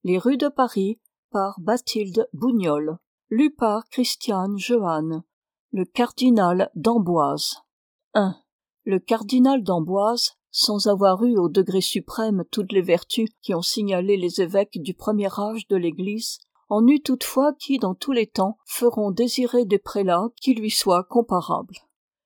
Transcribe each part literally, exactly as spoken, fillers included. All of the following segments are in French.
Les rues de Paris par Bathilde Bougnol. Lu par Christiane Jehanne. Le cardinal d'Amboise. un. Le cardinal d'Amboise, sans avoir eu au degré suprême toutes les vertus qui ont signalé les évêques du premier âge de l'Église, en eut toutefois qui, dans tous les temps, feront désirer des prélats qui lui soient comparables.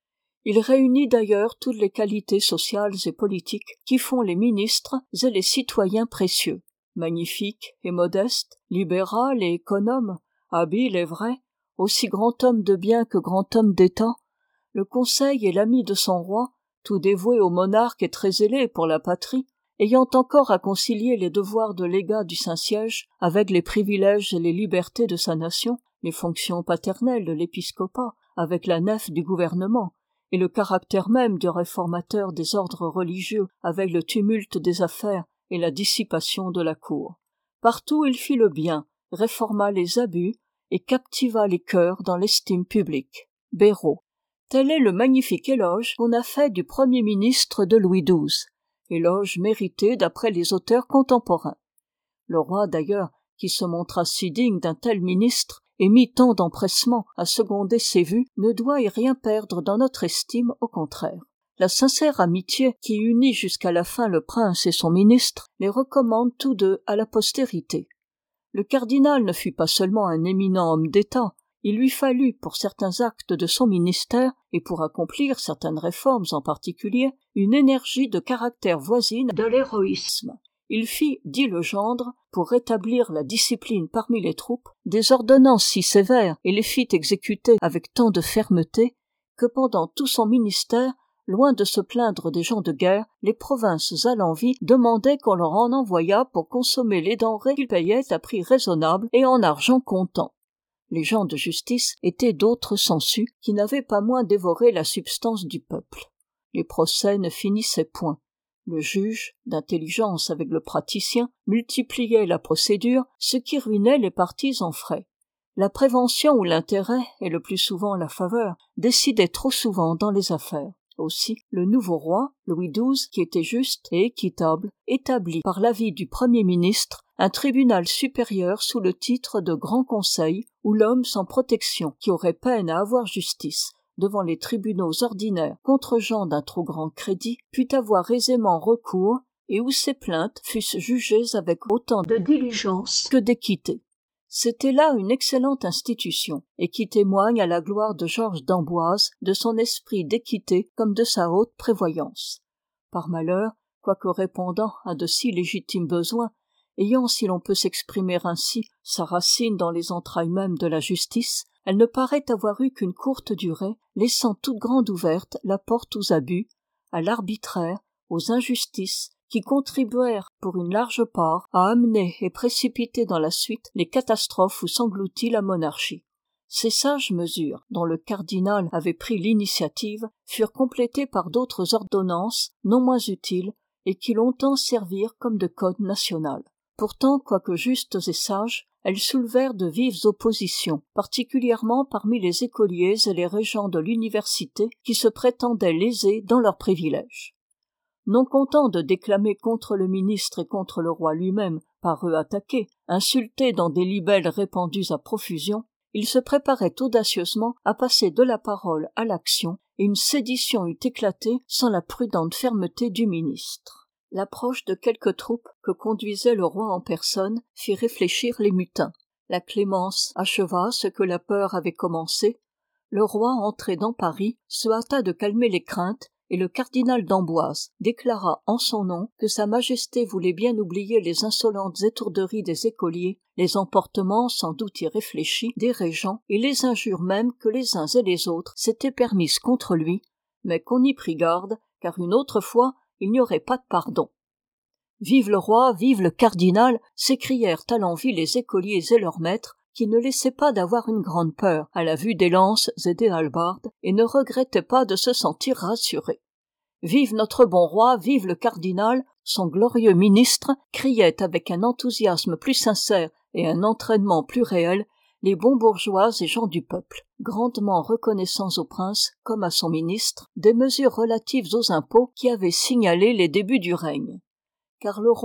Il réunit d'ailleurs toutes les qualités sociales et politiques qui font les ministres et les citoyens précieux. Magnifique et modeste, libéral et économe, habile et vrai, aussi grand homme de bien que grand homme d'État, le conseil et l'ami de son roi, tout dévoué au monarque et très zélé pour la patrie, ayant encore à concilier les devoirs de légat du Saint-Siège avec les privilèges et les libertés de sa nation, les fonctions paternelles de l'épiscopat avec la nef du gouvernement, et le caractère même du réformateur des ordres religieux avec le tumulte des affaires et la dissipation de la cour. Partout il fit le bien, réforma les abus et captiva les cœurs dans l'estime publique. Béraud. Tel est le magnifique éloge qu'on a fait du premier ministre de Louis douze, éloge mérité d'après les auteurs contemporains. Le roi d'ailleurs, qui se montra si digne d'un tel ministre et mit tant d'empressement à seconder ses vues, ne doit y rien perdre dans notre estime, au contraire. La sincère amitié qui unit jusqu'à la fin le prince et son ministre les recommande tous deux à la postérité. Le cardinal ne fut pas seulement un éminent homme d'État, il lui fallut pour certains actes de son ministère et pour accomplir certaines réformes en particulier une énergie de caractère voisine de l'héroïsme. Il fit, dit le gendre, pour rétablir la discipline parmi les troupes, des ordonnances si sévères et les fit exécuter avec tant de fermeté que pendant tout son ministère, loin de se plaindre des gens de guerre, les provinces à l'envi demandaient qu'on leur en envoyât pour consommer les denrées qu'ils payaient à prix raisonnable et en argent comptant. Les gens de justice étaient d'autres sangsues qui n'avaient pas moins dévoré la substance du peuple. Les procès ne finissaient point. Le juge, d'intelligence avec le praticien, multipliait la procédure, ce qui ruinait les parties en frais. La prévention ou l'intérêt, et le plus souvent la faveur, décidaient trop souvent dans les affaires. Aussi, le nouveau roi, Louis douze, qui était juste et équitable, établit par l'avis du Premier ministre un tribunal supérieur sous le titre de Grand Conseil, où l'homme sans protection, qui aurait peine à avoir justice devant les tribunaux ordinaires contre gens d'un trop grand crédit, put avoir aisément recours, et où ses plaintes fussent jugées avec autant de diligence que d'équité. C'était là une excellente institution, et qui témoigne à la gloire de Georges d'Amboise, de son esprit d'équité comme de sa haute prévoyance. Par malheur, quoique répondant à de si légitimes besoins, ayant, si l'on peut s'exprimer ainsi, sa racine dans les entrailles mêmes de la justice, elle ne paraît avoir eu qu'une courte durée, laissant toute grande ouverte la porte aux abus, à l'arbitraire, aux injustices, qui contribuèrent pour une large part à amener et précipiter dans la suite les catastrophes où s'engloutit la monarchie. Ces sages mesures, dont le cardinal avait pris l'initiative, furent complétées par d'autres ordonnances, non moins utiles, et qui longtemps servirent comme de code national. Pourtant, quoique justes et sages, elles soulevèrent de vives oppositions, particulièrement parmi les écoliers et les régents de l'université qui se prétendaient lésés dans leurs privilèges. Non contents de déclamer contre le ministre et contre le roi lui-même, par eux attaqués, insultés dans des libelles répandues à profusion, ils se préparaient audacieusement à passer de la parole à l'action, et une sédition eût éclaté sans la prudente fermeté du ministre. L'approche de quelques troupes que conduisait le roi en personne fit réfléchir les mutins. La clémence acheva ce que la peur avait commencé. Le roi, entré dans Paris, se hâta de calmer les craintes, et le cardinal d'Amboise déclara en son nom que sa majesté voulait bien oublier les insolentes étourderies des écoliers, les emportements sans doute irréfléchis des régents et les injures même que les uns et les autres s'étaient permises contre lui, mais qu'on y prit garde, car une autre fois il n'y aurait pas de pardon. Vive le roi, vive le cardinal, s'écrièrent à l'envi les écoliers et leurs maîtres, qui ne laissaient pas d'avoir une grande peur à la vue des lances et des hallebardes, et ne regrettaient pas de se sentir rassurés. Vive notre bon roi, vive le cardinal, son glorieux ministre, criaient avec un enthousiasme plus sincère et un entraînement plus réel les bons bourgeois et gens du peuple, grandement reconnaissants au prince, comme à son ministre, des mesures relatives aux impôts qui avaient signalé les débuts du règne. Car le roi,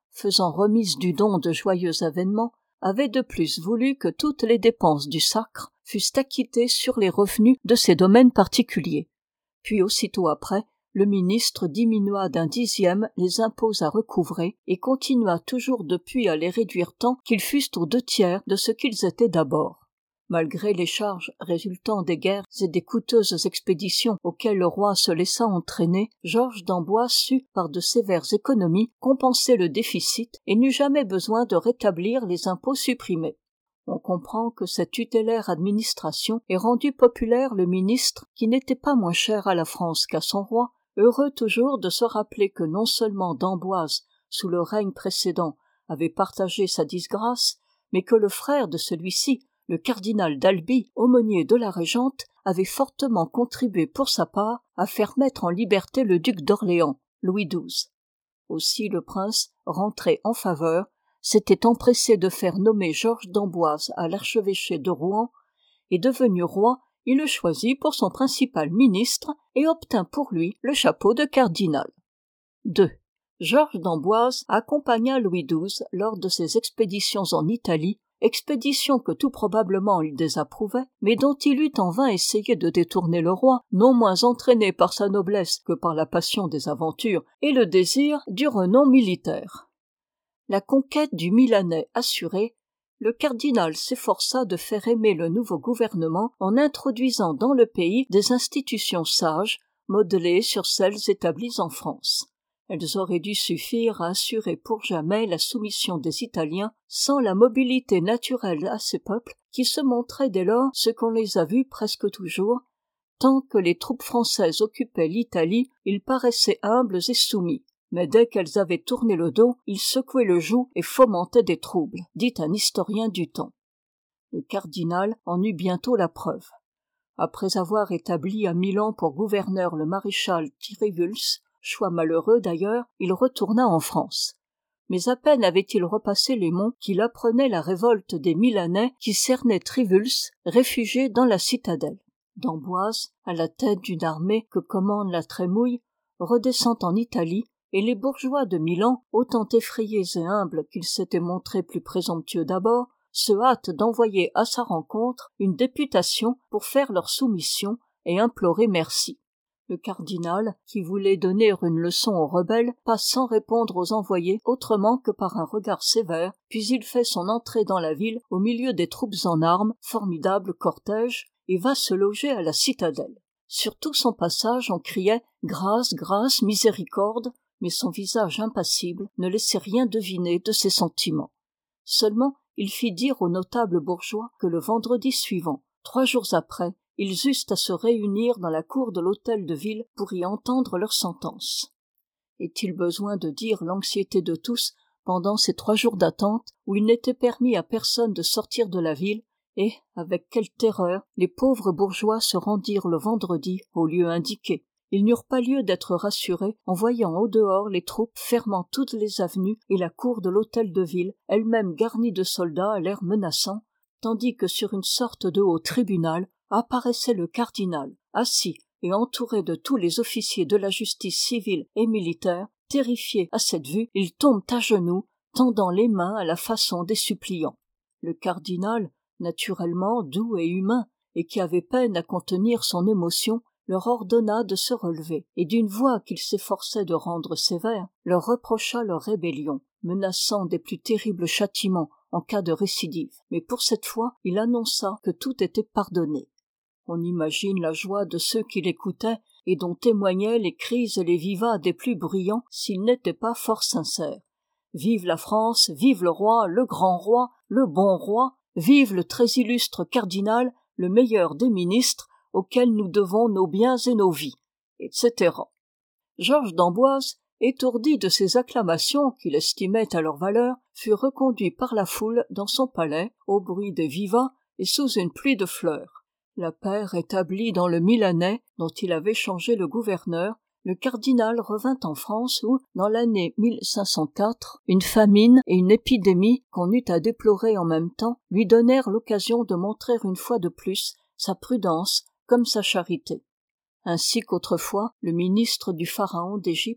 faisant remise du don de joyeux avènements, avait de plus voulu que toutes les dépenses du sacre fussent acquittées sur les revenus de ses domaines particuliers. Puis aussitôt après, le ministre diminua d'un dixième les impôts à recouvrer et continua toujours depuis à les réduire tant qu'ils fussent aux deux tiers de ce qu'ils étaient d'abord. Malgré les charges résultant des guerres et des coûteuses expéditions auxquelles le roi se laissa entraîner, Georges d'Amboise sut, par de sévères économies, compenser le déficit et n'eut jamais besoin de rétablir les impôts supprimés. On comprend que cette tutélaire administration ait rendu populaire le ministre qui n'était pas moins cher à la France qu'à son roi, heureux toujours de se rappeler que non seulement d'Amboise, sous le règne précédent, avait partagé sa disgrâce, mais que le frère de celui-ci, le cardinal d'Albi, aumônier de la régente, avait fortement contribué pour sa part à faire mettre en liberté le duc d'Orléans, Louis douze. Aussi le prince, rentré en faveur, s'était empressé de faire nommer Georges d'Amboise à l'archevêché de Rouen, et devenu roi, il le choisit pour son principal ministre et obtint pour lui le chapeau de cardinal. deux. Georges d'Amboise accompagna Louis douze lors de ses expéditions en Italie, expédition que tout probablement il désapprouvait, mais dont il eut en vain essayé de détourner le roi, non moins entraîné par sa noblesse que par la passion des aventures et le désir du renom militaire. La conquête du Milanais assurée, le cardinal s'efforça de faire aimer le nouveau gouvernement en introduisant dans le pays des institutions sages, modelées sur celles établies en France. Elles auraient dû suffire à assurer pour jamais la soumission des Italiens sans la mobilité naturelle à ces peuples qui se montraient dès lors ce qu'on les a vus presque toujours. Tant que les troupes françaises occupaient l'Italie, ils paraissaient humbles et soumis. Mais dès qu'elles avaient tourné le dos, ils secouaient le joug et fomentaient des troubles, dit un historien du temps. Le cardinal en eut bientôt la preuve. Après avoir établi à Milan pour gouverneur le maréchal Trivulus, choix malheureux d'ailleurs, il retourna en France. Mais à peine avait-il repassé les monts qu'il apprenait la révolte des Milanais qui cernaient Trivulus, réfugié dans la citadelle. D'Amboise, à la tête d'une armée que commande la Trémouille, redescend en Italie, et les bourgeois de Milan, autant effrayés et humbles qu'ils s'étaient montrés plus présomptueux d'abord, se hâtent d'envoyer à sa rencontre une députation pour faire leur soumission et implorer merci. Le cardinal, qui voulait donner une leçon aux rebelles, passe sans répondre aux envoyés autrement que par un regard sévère, puis il fait son entrée dans la ville au milieu des troupes en armes, formidable cortège, et va se loger à la citadelle. Sur tout son passage on criait « Grâce, grâce, miséricorde », mais son visage impassible ne laissait rien deviner de ses sentiments. Seulement, il fit dire aux notables bourgeois que le vendredi suivant, trois jours après, ils eussent à se réunir dans la cour de l'hôtel de ville pour y entendre leur sentence. Est-il besoin de dire l'anxiété de tous pendant ces trois jours d'attente où il n'était permis à personne de sortir de la ville, et, avec quelle terreur, les pauvres bourgeois se rendirent le vendredi au lieu indiqué. Ils n'eurent pas lieu d'être rassurés en voyant au dehors les troupes fermant toutes les avenues et la cour de l'hôtel de ville, elle-même garnie de soldats à l'air menaçant, tandis que sur une sorte de haut tribunal apparaissait le cardinal, assis et entouré de tous les officiers de la justice civile et militaire. Terrifiés à cette vue, ils tombent à genoux, tendant les mains à la façon des suppliants. Le cardinal, naturellement doux et humain, et qui avait peine à contenir son émotion, leur ordonna de se relever, et d'une voix qu'il s'efforçait de rendre sévère, leur reprocha leur rébellion, menaçant des plus terribles châtiments en cas de récidive. Mais pour cette fois, il annonça que tout était pardonné. On imagine la joie de ceux qui l'écoutaient, et dont témoignaient les cris et les vivats des plus bruyants, s'ils n'étaient pas fort sincères. Vive la France, vive le roi, le grand roi, le bon roi, vive le très illustre cardinal, le meilleur des ministres, auquel nous devons nos biens et nos vies, et cetera. Georges d'Amboise, étourdi de ces acclamations qu'il estimait à leur valeur, fut reconduit par la foule dans son palais, au bruit des vivats et sous une pluie de fleurs. La paix rétablie dans le Milanais, dont il avait changé le gouverneur, le cardinal revint en France où, dans l'année mille cinq cent quatre, une famine et une épidémie qu'on eut à déplorer en même temps lui donnèrent l'occasion de montrer une fois de plus sa prudence comme sa charité. Ainsi qu'autrefois, le ministre du Pharaon d'Égypte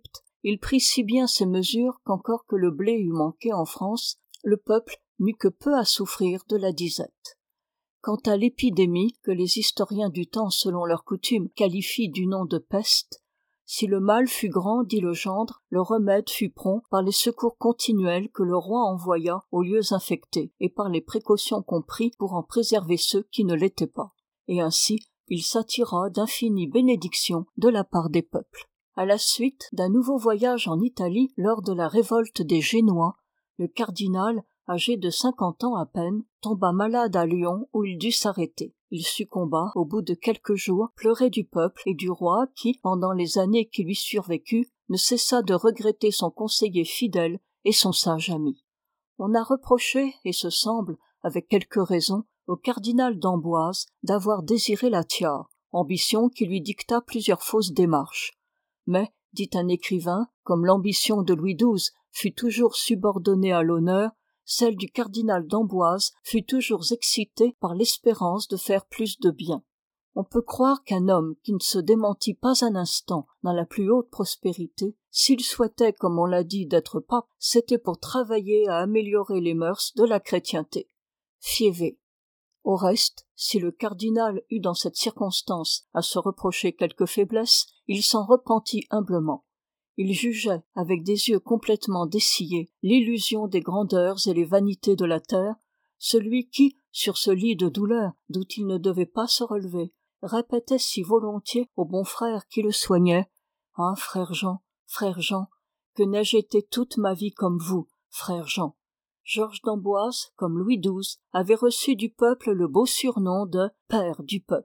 Il prit si bien ces mesures qu'encore que le blé eût manqué en France, le peuple n'eut que peu à souffrir de la disette. Quant à l'épidémie, que les historiens du temps selon leur coutume qualifient du nom de peste, si le mal fut grand, dit le gendre, le remède fut prompt par les secours continuels que le roi envoya aux lieux infectés et par les précautions qu'on prit pour en préserver ceux qui ne l'étaient pas. Et ainsi, il s'attira d'infinies bénédictions de la part des peuples. À la suite d'un nouveau voyage en Italie lors de la révolte des Génois, le cardinal, âgé de cinquante ans à peine, tomba malade à Lyon où il dut s'arrêter. Il succomba au bout de quelques jours, pleuré du peuple et du roi qui, pendant les années qui lui survécurent, ne cessa de regretter son conseiller fidèle et son sage ami. On a reproché, et ce semble, avec quelque raison, au cardinal d'Amboise d'avoir désiré la tiare, ambition qui lui dicta plusieurs fausses démarches. Mais, dit un écrivain, comme l'ambition de Louis douze fut toujours subordonnée à l'honneur, celle du cardinal d'Amboise fut toujours excitée par l'espérance de faire plus de bien. On peut croire qu'un homme qui ne se démentit pas un instant dans la plus haute prospérité, s'il souhaitait, comme on l'a dit, d'être pape, c'était pour travailler à améliorer les mœurs de la chrétienté. Fiévé. Au reste, si le cardinal eut dans cette circonstance à se reprocher quelque faiblesse, il s'en repentit humblement. Il jugeait, avec des yeux complètement dessillés, l'illusion des grandeurs et les vanités de la terre, celui qui, sur ce lit de douleur d'où il ne devait pas se relever, répétait si volontiers au bon frère qui le soignait « Ah, frère Jean, frère Jean, que n'ai-je été toute ma vie comme vous, frère Jean !» Georges d'Amboise, comme Louis douze, avait reçu du peuple le beau surnom de « père du peuple ».